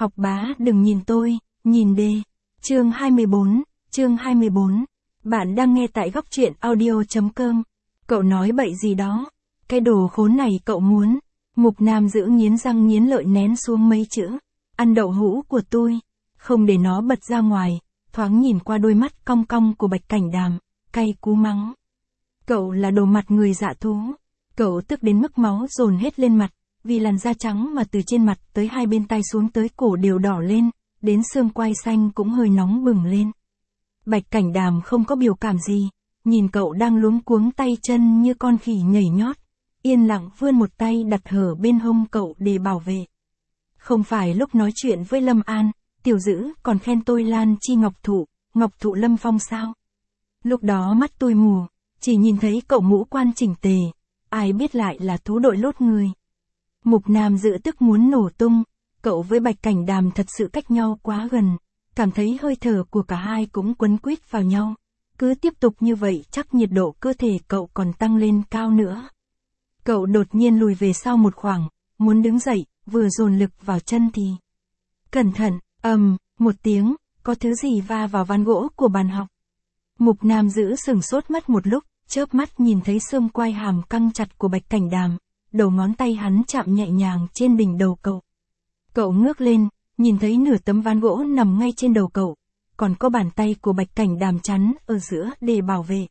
Học bá đừng nhìn tôi, nhìn đề. Chương 24. Bạn đang nghe tại góc truyện audio.com. Cậu nói bậy gì đó? Cái đồ khốn này cậu muốn. Mục Nam giữ nghiến răng nghiến lợi nén xuống mấy chữ. Ăn đậu hũ của tôi. Không để nó bật ra ngoài. Thoáng nhìn qua đôi mắt cong cong của Bạch Cảnh Đàm. Cay cú mắng. Cậu là đồ mặt người dạ thú. Cậu tức đến mức máu dồn hết lên mặt. Vì làn da trắng mà từ trên mặt tới hai bên tai xuống tới cổ đều đỏ lên. Đến xương quai xanh cũng hơi nóng bừng lên. Bạch Cảnh Đàm không có biểu cảm gì. Nhìn cậu đang luống cuống tay chân như con khỉ nhảy nhót. Yên lặng vươn một tay đặt hở bên hông cậu để bảo vệ. Không phải lúc nói chuyện với Lâm An, Tiểu Dữ còn khen tôi Lan Chi Ngọc Thụ Lâm Phong sao? Lúc đó mắt tôi mù, chỉ nhìn thấy cậu ngũ quan chỉnh tề, ai biết lại là thú đội lốt người. Mục Nam Dữ tức muốn nổ tung, cậu với Bạch Cảnh Đàm thật sự cách nhau quá gần, cảm thấy hơi thở của cả hai cũng quấn quýt vào nhau. Cứ tiếp tục như vậy chắc nhiệt độ cơ thể cậu còn tăng lên cao nữa. Cậu đột nhiên lùi về sau một khoảng, muốn đứng dậy, vừa dồn lực vào chân thì. Cẩn thận, một tiếng, có thứ gì va vào ván gỗ của bàn học. Mục Nam Dữ sửng sốt mất một lúc, chớp mắt nhìn thấy xương quai hàm căng chặt của Bạch Cảnh Đàm, đầu ngón tay hắn chạm nhẹ nhàng trên đỉnh đầu cậu. Cậu ngước lên, nhìn thấy nửa tấm ván gỗ nằm ngay trên đầu cậu, còn có bàn tay của Bạch Cảnh Đàm chắn ở giữa để bảo vệ.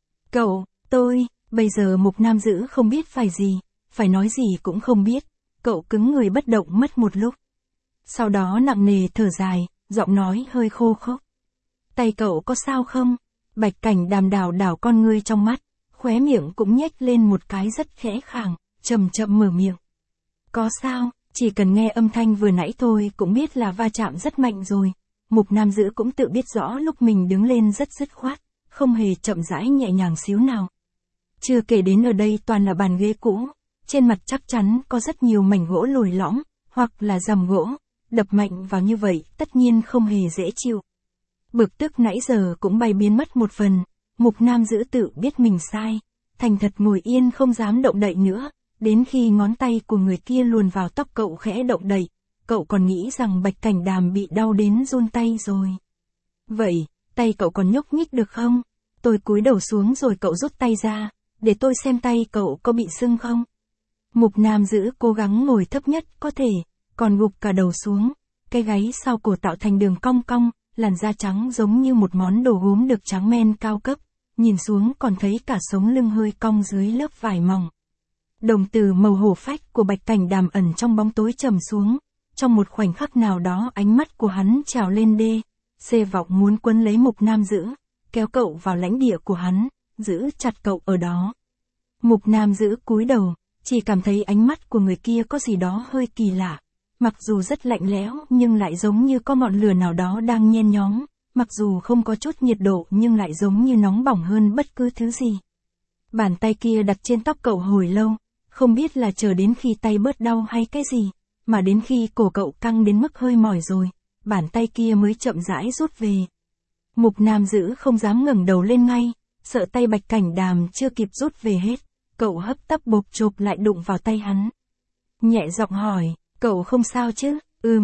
Bây giờ Mục Nam Dữ không biết phải gì, phải nói gì cũng không biết, cậu cứng người bất động mất một lúc. Sau đó nặng nề thở dài, giọng nói hơi khô khốc. Tay cậu có sao không? Bạch Cảnh Đàm đảo con ngươi trong mắt, khóe miệng cũng nhếch lên một cái rất khẽ khàng, chậm chậm mở miệng. Có sao, chỉ cần nghe âm thanh vừa nãy thôi cũng biết là va chạm rất mạnh rồi. Mục Nam Dữ cũng tự biết rõ lúc mình đứng lên rất dứt khoát, không hề chậm rãi nhẹ nhàng xíu nào. Chưa kể đến ở đây toàn là bàn ghế cũ, trên mặt chắc chắn có rất nhiều mảnh gỗ lồi lõm, hoặc là rằm gỗ, đập mạnh vào như vậy tất nhiên không hề dễ chịu. Bực tức nãy giờ cũng bay biến mất một phần, Mục Nam Dữ tự biết mình sai, thành thật ngồi yên không dám động đậy nữa, đến khi ngón tay của người kia luồn vào tóc cậu khẽ động đậy, cậu còn nghĩ rằng Bạch Cảnh Đàm bị đau đến run tay rồi. Vậy, tay cậu còn nhúc nhích được không? Tôi cúi đầu xuống rồi cậu rút tay ra, để tôi xem tay cậu có bị sưng không? Mục Nam Dữ cố gắng ngồi thấp nhất có thể, còn gục cả đầu xuống, cái gáy sau cổ tạo thành đường cong cong, làn da trắng giống như một món đồ gốm được tráng men cao cấp, nhìn xuống còn thấy cả sống lưng hơi cong dưới lớp vải mỏng. Đồng tử màu hổ phách của Bạch Cảnh Đàm ẩn trong bóng tối trầm xuống, trong một khoảnh khắc nào đó ánh mắt của hắn trào lên xê vọng muốn quấn lấy Mục Nam Dữ, kéo cậu vào lãnh địa của hắn, giữ chặt cậu ở đó. Mục Nam Dữ cúi đầu, chỉ cảm thấy ánh mắt của người kia có gì đó hơi kỳ lạ, mặc dù rất lạnh lẽo nhưng lại giống như có ngọn lửa nào đó đang nhen nhóm, mặc dù không có chút nhiệt độ nhưng lại giống như nóng bỏng hơn bất cứ thứ gì. Bàn tay kia đặt trên tóc cậu hồi lâu, không biết là chờ đến khi tay bớt đau hay cái gì, mà đến khi cổ cậu căng đến mức hơi mỏi rồi, bàn tay kia mới chậm rãi rút về. Mục Nam Dữ không dám ngẩng đầu lên ngay, sợ tay Bạch Cảnh Đàm chưa kịp rút về hết, cậu hấp tấp bộp chộp lại đụng vào tay hắn. Nhẹ giọng hỏi, cậu không sao chứ?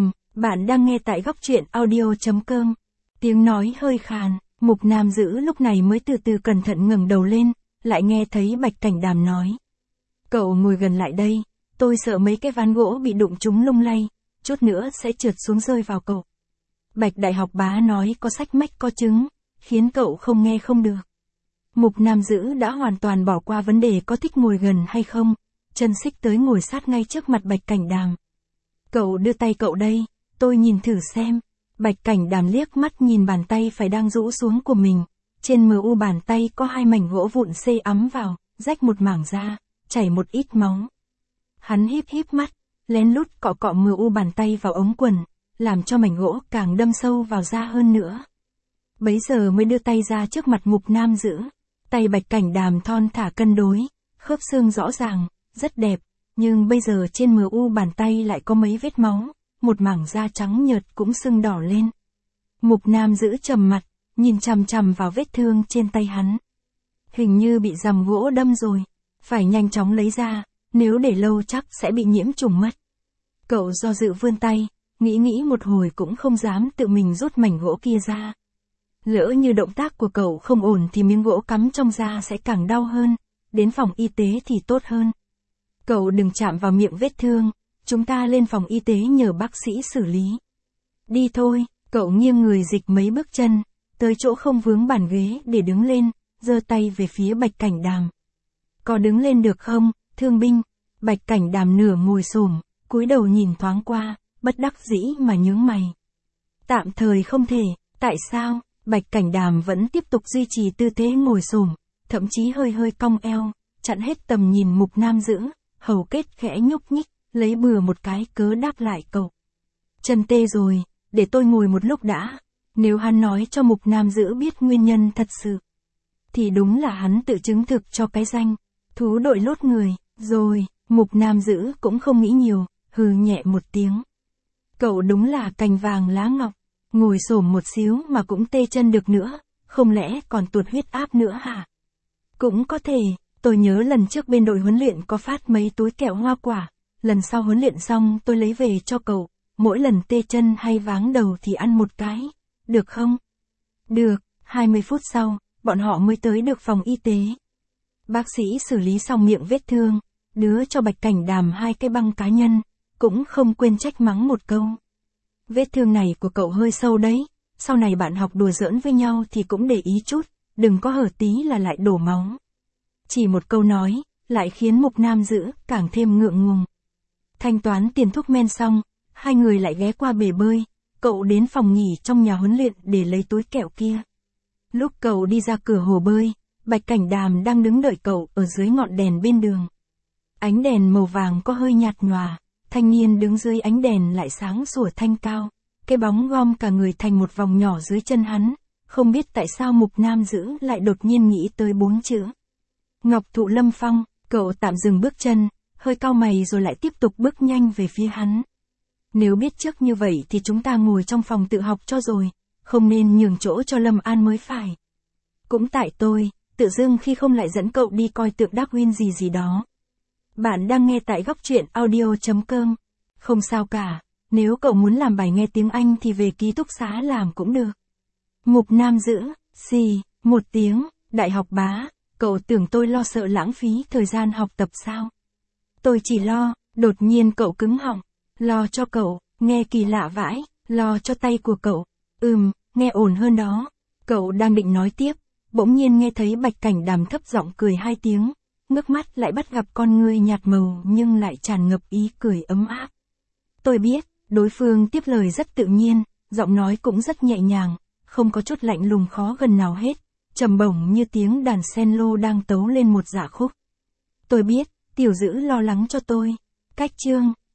Bạn đang nghe tại góc truyện audio.com. Tiếng nói hơi khàn, Mục Nam Dữ lúc này mới từ từ cẩn thận ngẩng đầu lên, lại nghe thấy Bạch Cảnh Đàm nói. Cậu ngồi gần lại đây, tôi sợ mấy cái ván gỗ bị đụng trúng lung lay, chút nữa sẽ trượt xuống rơi vào cậu. Bạch Đại Học Bá nói có sách mách có chứng, khiến cậu không nghe không được. Mục Nam Dữ đã hoàn toàn bỏ qua vấn đề có thích ngồi gần hay không, chân xích tới ngồi sát ngay trước mặt Bạch Cảnh Đàm. Cậu đưa tay cậu đây, tôi nhìn thử xem. Bạch Cảnh Đàm liếc mắt nhìn bàn tay phải đang rũ xuống của mình, trên mu bàn tay có hai mảnh gỗ vụn xê ắm vào, rách một mảng ra, chảy một ít máu. Hắn híp mắt, lén lút cọ mu bàn tay vào ống quần, làm cho mảnh gỗ càng đâm sâu vào da hơn nữa. Bấy giờ mới đưa tay ra trước mặt Mục Nam Dữ, tay Bạch Cảnh Đàm thon thả cân đối, khớp xương rõ ràng, rất đẹp, nhưng bây giờ trên mu bàn tay lại có mấy vết máu, một mảng da trắng nhợt cũng sưng đỏ lên. Mục Nam Dữ trầm mặt, nhìn chằm chằm vào vết thương trên tay hắn. Hình như bị rằm gỗ đâm rồi, phải nhanh chóng lấy ra, nếu để lâu chắc sẽ bị nhiễm trùng mất. Cậu do dự vươn tay, nghĩ một hồi cũng không dám tự mình rút mảnh gỗ kia ra. Lỡ như động tác của cậu không ổn thì miếng gỗ cắm trong da sẽ càng đau hơn, đến phòng y tế thì tốt hơn. Cậu đừng chạm vào miệng vết thương, chúng ta lên phòng y tế nhờ bác sĩ xử lý. Đi thôi, cậu nghiêng người dịch mấy bước chân, tới chỗ không vướng bàn ghế để đứng lên, giơ tay về phía Bạch Cảnh Đàm. Có đứng lên được không, thương binh? Bạch Cảnh Đàm nửa ngồi xổm, cúi đầu nhìn thoáng qua, bất đắc dĩ mà nhướng mày. Tạm thời không thể, tại sao? Bạch Cảnh Đàm vẫn tiếp tục duy trì tư thế ngồi xổm, thậm chí hơi cong eo, chặn hết tầm nhìn Mục Nam Dữ, hầu kết khẽ nhúc nhích, lấy bừa một cái cớ đáp lại cậu. Chân tê rồi, để tôi ngồi một lúc đã. Nếu hắn nói cho Mục Nam Dữ biết nguyên nhân thật sự, thì đúng là hắn tự chứng thực cho cái danh thú đội lốt người, rồi. Mục Nam Dữ cũng không nghĩ nhiều, hừ nhẹ một tiếng. Cậu đúng là cành vàng lá ngọc, ngồi xổm một xíu mà cũng tê chân được nữa, không lẽ còn tuột huyết áp nữa hả? Cũng có thể, tôi nhớ lần trước bên đội huấn luyện có phát mấy túi kẹo hoa quả, lần sau huấn luyện xong tôi lấy về cho cậu, mỗi lần tê chân hay váng đầu thì ăn một cái, được không? Được, 20 phút sau, bọn họ mới tới được phòng y tế. Bác sĩ xử lý xong miệng vết thương, đưa cho Bạch Cảnh Đàm 2 cái băng cá nhân, cũng không quên trách mắng một câu. Vết thương này của cậu hơi sâu đấy, sau này bạn học đùa giỡn với nhau thì cũng để ý chút, đừng có hở tí là lại đổ máu. Chỉ một câu nói, lại khiến Mục Nam Dữ càng thêm ngượng ngùng. Thanh toán tiền thuốc men xong, hai người lại ghé qua bể bơi, cậu đến phòng nghỉ trong nhà huấn luyện để lấy túi kẹo kia. Lúc cậu đi ra cửa hồ bơi, Bạch Cảnh Đàm đang đứng đợi cậu ở dưới ngọn đèn bên đường. Ánh đèn màu vàng có hơi nhạt nhòa, thanh niên đứng dưới ánh đèn lại sáng sủa thanh cao, cái bóng gom cả người thành một vòng nhỏ dưới chân hắn, không biết tại sao Mục Nam Dữ lại đột nhiên nghĩ tới 4 chữ. Ngọc Thụ Lâm Phong, cậu tạm dừng bước chân, hơi cau mày rồi lại tiếp tục bước nhanh về phía hắn. Nếu biết trước như vậy thì chúng ta ngồi trong phòng tự học cho rồi, không nên nhường chỗ cho Lâm An mới phải. Cũng tại tôi, tự dưng khi không lại dẫn cậu đi coi tượng Darwin gì đó. Bạn đang nghe tại Góc Truyện Audio.com. Không sao cả, nếu cậu muốn làm bài nghe tiếng Anh thì về ký túc xá làm cũng được. Mục Nam Dữ, xì, một tiếng, đại học bá, cậu tưởng tôi lo sợ lãng phí thời gian học tập sao? Tôi chỉ lo, đột nhiên cậu cứng họng, lo cho cậu, nghe kỳ lạ vãi, lo cho tay của cậu, nghe ổn hơn đó. Cậu đang định nói tiếp, bỗng nhiên nghe thấy Bạch Cảnh Đàm thấp giọng cười 2 tiếng, ngước mắt lại bắt gặp con ngươi nhạt màu nhưng lại tràn ngập ý cười ấm áp. Tôi biết, đối phương tiếp lời rất tự nhiên, giọng nói cũng rất nhẹ nhàng, không có chút lạnh lùng khó gần nào hết, trầm bổng như tiếng đàn cello đang tấu lên một dạ khúc. Tôi biết, Tiểu Dữ lo lắng cho tôi. Cách chương